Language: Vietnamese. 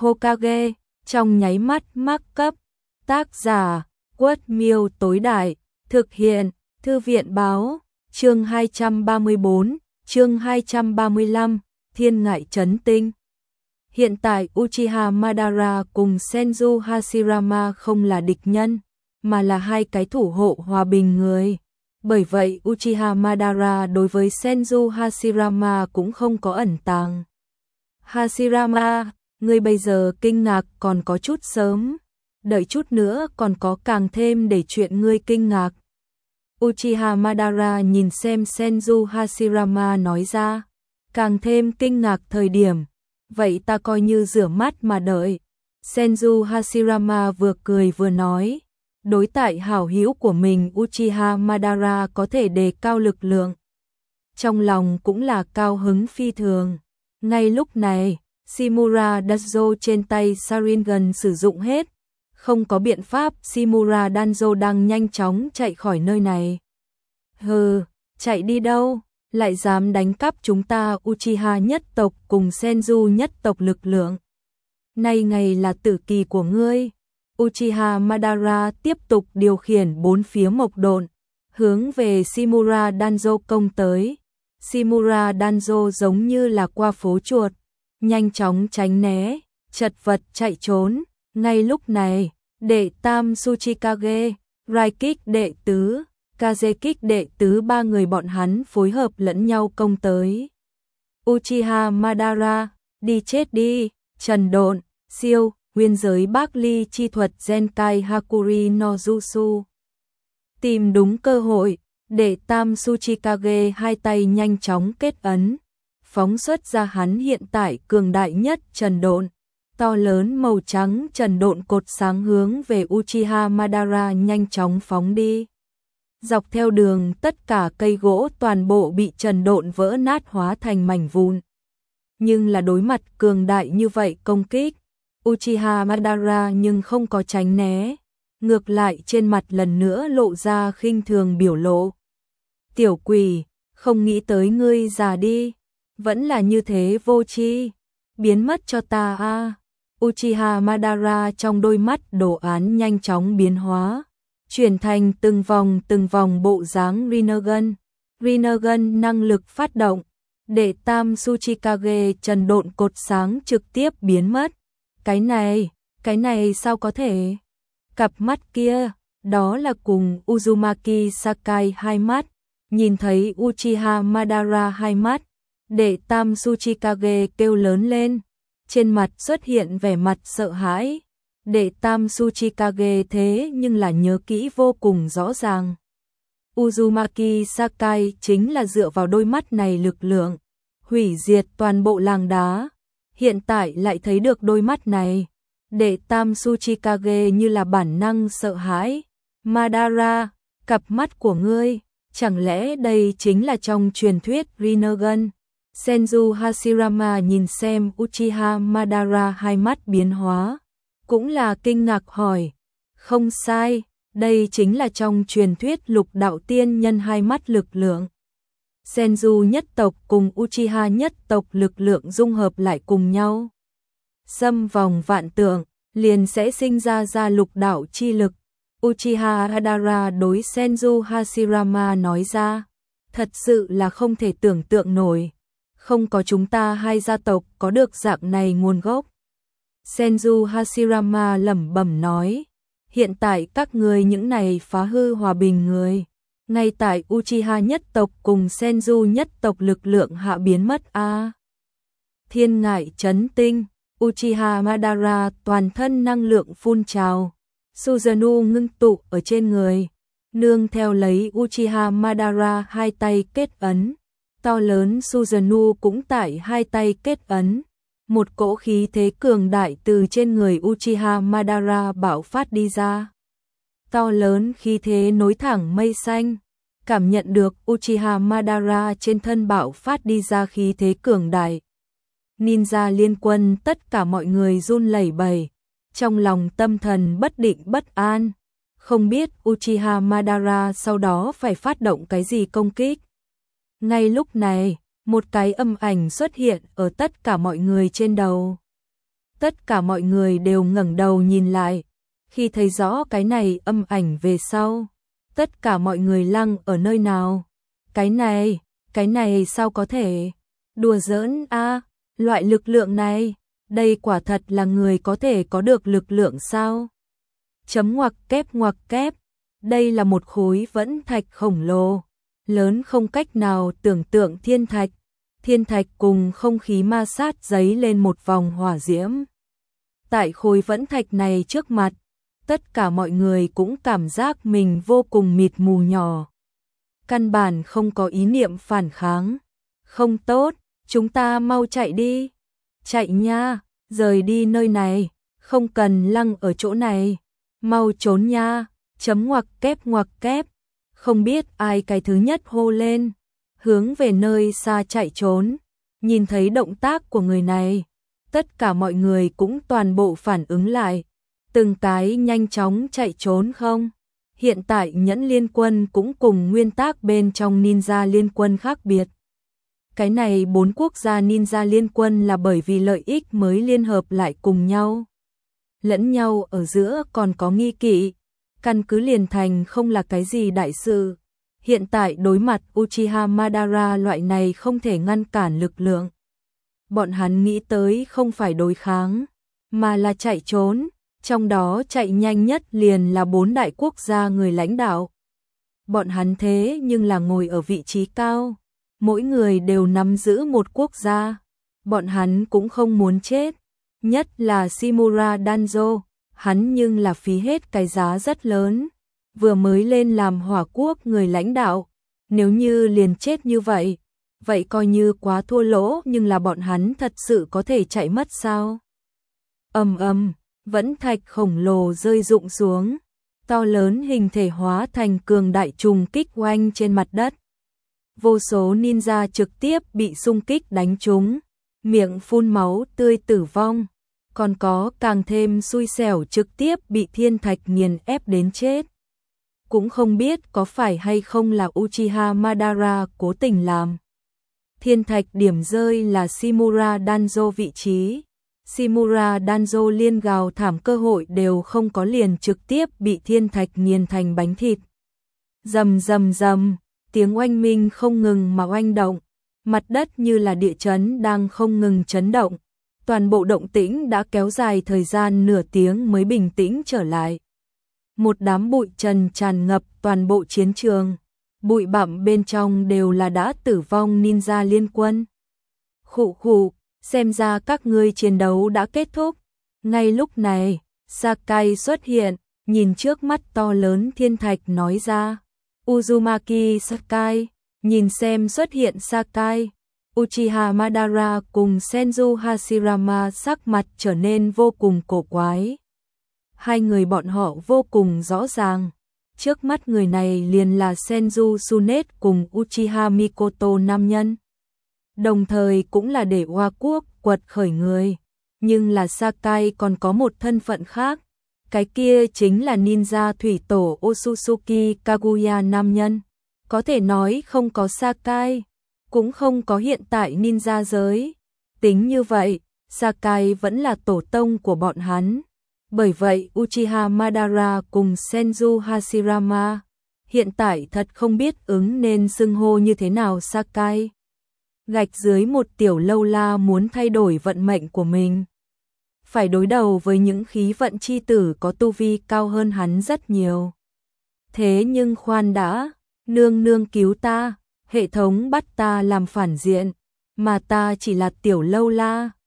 Hokage, trong nháy mắt mắc cấp. Tác giả, Quất Miêu tối đại, thực hiện, Thư viện báo, chương 234, chương 235, Thiên Ngại Chấn Tinh. Hiện tại Uchiha Madara cùng Senju Hashirama không là địch nhân, mà là hai cái thủ hộ hòa bình người. Bởi vậy Uchiha Madara đối với Senju Hashirama cũng không có ẩn tàng. Hashirama, ngươi bây giờ kinh ngạc còn có chút sớm, đợi chút nữa còn có càng thêm để chuyện ngươi kinh ngạc. Uchiha Madara nhìn xem Senju Hashirama nói ra, càng thêm kinh ngạc thời điểm, vậy ta coi như rửa mắt mà đợi. Senju Hashirama vừa cười vừa nói, đối tại hảo hữu của mình Uchiha Madara có thể đề cao lực lượng. Trong lòng cũng là cao hứng phi thường. Ngay lúc này, Shimura Danzo trên tay Sharingan sử dụng hết. Không có biện pháp, Shimura Danzo đang nhanh chóng chạy khỏi nơi này. Hừ, chạy đi đâu? Lại dám đánh cắp chúng ta Uchiha nhất tộc cùng Senju nhất tộc lực lượng. Nay ngày là tử kỳ của ngươi. Uchiha Madara tiếp tục điều khiển bốn phía mộc độn, hướng về Shimura Danzo công tới. Shimura Danzo giống như là qua phố chuột, nhanh chóng tránh né, chật vật chạy trốn. Ngay lúc này, đệ tam Tsuchikage, Raikik đệ tứ, Kazekik đệ tứ ba người bọn hắn phối hợp lẫn nhau công tới. Uchiha Madara, đi chết đi, trần độn, siêu, nguyên giới Bác Ly chi thuật Zenkai Hakuri no Jutsu. Tìm đúng cơ hội, đệ tam Tsuchikage hai tay nhanh chóng kết ấn, phóng xuất ra hắn hiện tại cường đại nhất trần độn. To lớn màu trắng trần độn cột sáng hướng về Uchiha Madara nhanh chóng phóng đi. Dọc theo đường tất cả cây gỗ toàn bộ bị trần độn vỡ nát hóa thành mảnh vụn. Nhưng là đối mặt cường đại như vậy công kích, Uchiha Madara nhưng không có tránh né, ngược lại trên mặt lần nữa lộ ra khinh thường biểu lộ. Tiểu quỷ, không nghĩ tới ngươi già đi, vẫn là như thế vô tri, biến mất cho ta a. Uchiha Madara trong đôi mắt đồ án nhanh chóng biến hóa, chuyển thành từng vòng bộ dáng Rinnegan. Rinnegan năng lực phát động, đệ tam Tsuchikage trần độn cột sáng trực tiếp biến mất. Cái này sao có thể? Cặp mắt kia, đó là cùng Uzumaki Sakai hai mắt, nhìn thấy Uchiha Madara hai mắt, đệ tam Tsuchikage kêu lớn lên, trên mặt xuất hiện vẻ mặt sợ hãi. Đệ tam Tsuchikage thế nhưng là nhớ kỹ vô cùng rõ ràng. Uzumaki Sakai chính là dựa vào đôi mắt này lực lượng, hủy diệt toàn bộ làng đá. Hiện tại lại thấy được đôi mắt này, đệ tam Tsuchikage như là bản năng sợ hãi. Madara, cặp mắt của ngươi, chẳng lẽ đây chính là trong truyền thuyết Rinnegan? Senju Hashirama nhìn xem Uchiha Madara hai mắt biến hóa, cũng là kinh ngạc hỏi, không sai, đây chính là trong truyền thuyết lục đạo tiên nhân hai mắt lực lượng. Senju nhất tộc cùng Uchiha nhất tộc lực lượng dung hợp lại cùng nhau, xâm vòng vạn tượng, liền sẽ sinh ra lục đạo chi lực. Uchiha Madara đối Senju Hashirama nói ra, thật sự là không thể tưởng tượng nổi, không có chúng ta hai gia tộc có được dạng này nguồn gốc. Senju Hashirama lẩm bẩm nói, hiện tại các người những này phá hư hòa bình người, ngay tại Uchiha nhất tộc cùng Senju nhất tộc lực lượng hạ biến mất a. Thiên Ngại Chấn Tinh, Uchiha Madara toàn thân năng lượng phun trào, Susanoo ngưng tụ ở trên người, nương theo lấy Uchiha Madara hai tay kết ấn, to lớn Susanoo cũng tại hai tay kết ấn. Một cỗ khí thế cường đại từ trên người Uchiha Madara bạo phát đi ra. To lớn khí thế nối thẳng mây xanh, cảm nhận được Uchiha Madara trên thân bạo phát đi ra khí thế cường đại. Ninja liên quân tất cả mọi người run lẩy bẩy, trong lòng tâm thần bất định bất an, không biết Uchiha Madara sau đó phải phát động cái gì công kích. Ngay lúc này, một cái âm ảnh xuất hiện ở tất cả mọi người trên đầu. Tất cả mọi người đều ngẩng đầu nhìn lại, khi thấy rõ cái này âm ảnh về sau, tất cả mọi người lăng ở nơi nào. Cái này sao có thể? Đùa giỡn a, loại lực lượng này, đây quả thật là người có thể có được lực lượng sao? Chấm ngoặc kép, đây là một khối vẫn thạch khổng lồ, lớn không cách nào tưởng tượng thiên thạch cùng không khí ma sát giấy lên một vòng hỏa diễm. Tại khối vẫn thạch này trước mặt, tất cả mọi người cũng cảm giác mình vô cùng mịt mù nhỏ. Căn bản không có ý niệm phản kháng. Không tốt, chúng ta mau chạy đi. Chạy nha, rời đi nơi này, không cần lăng ở chỗ này. Mau trốn nha, chấm ngoặc kép. Không biết ai cái thứ nhất hô lên, hướng về nơi xa chạy trốn. Nhìn thấy động tác của người này, tất cả mọi người cũng toàn bộ phản ứng lại, từng cái nhanh chóng chạy trốn không. Hiện tại Nhẫn Liên Quân cũng cùng nguyên tắc bên trong Ninja Liên Quân khác biệt. Cái này 4 quốc gia Ninja Liên Quân là bởi vì lợi ích mới liên hợp lại cùng nhau. Lẫn nhau ở giữa còn có nghi kỵ, căn cứ liền thành không là cái gì đại sự. Hiện tại đối mặt Uchiha Madara loại này không thể ngăn cản lực lượng. Bọn hắn nghĩ tới không phải đối kháng, mà là chạy trốn, trong đó chạy nhanh nhất liền là 4 đại quốc gia người lãnh đạo. Bọn hắn thế nhưng là ngồi ở vị trí cao, mỗi người đều nắm giữ một quốc gia. Bọn hắn cũng không muốn chết, nhất là Shimura Danzo, hắn nhưng là phí hết cái giá rất lớn, vừa mới lên làm hỏa quốc người lãnh đạo, nếu như liền chết như vậy, vậy coi như quá thua lỗ, nhưng là bọn hắn thật sự có thể chạy mất sao? Vẫn thạch khổng lồ rơi rụng xuống, to lớn hình thể hóa thành cường đại trùng kích oanh trên mặt đất. Vô số ninja trực tiếp bị xung kích đánh trúng, miệng phun máu tươi tử vong, còn có càng thêm xui xẻo trực tiếp bị thiên thạch nghiền ép đến chết. Cũng không biết có phải hay không là Uchiha Madara cố tình làm. Thiên thạch điểm rơi là Shimura Danzo vị trí. Shimura Danzo liên gào thảm cơ hội đều không có, liền trực tiếp bị thiên thạch nghiền thành bánh thịt. Rầm rầm rầm, tiếng oanh minh không ngừng mà oanh động, mặt đất như là địa chấn đang không ngừng chấn động. Toàn bộ động tĩnh đã kéo dài thời gian nửa tiếng mới bình tĩnh trở lại. Một đám bụi trần tràn ngập toàn bộ chiến trường, bụi bặm bên trong đều là đã tử vong ninja liên quân. Khụ, xem ra các ngươi chiến đấu đã kết thúc. Ngay lúc này, Sakai xuất hiện, nhìn trước mắt to lớn thiên thạch nói ra. Uzumaki Sakai, nhìn xem xuất hiện Sakai. Uchiha Madara cùng Senju Hashirama sắc mặt trở nên vô cùng cổ quái. Hai người bọn họ vô cùng rõ ràng. Trước mắt người này liền là Senju Tsunade cùng Uchiha Mikoto nam nhân. Đồng thời cũng là để Hoa Quốc quật khởi người. Nhưng là Sakai còn có một thân phận khác. Cái kia chính là ninja thủy tổ Otsutsuki Kaguya nam nhân. Có thể nói không có Sakai, cũng không có hiện tại ninja giới. Tính như vậy, Sakai vẫn là tổ tông của bọn hắn. Bởi vậy Uchiha Madara cùng Senju Hashirama hiện tại thật không biết ứng nên xưng hô như thế nào Sakai. Gạch dưới một tiểu lâu la muốn thay đổi vận mệnh của mình, phải đối đầu với những khí vận chi tử có tu vi cao hơn hắn rất nhiều. Thế nhưng khoan đã, nương cứu ta, hệ thống bắt ta làm phản diện, mà ta chỉ là tiểu lâu la.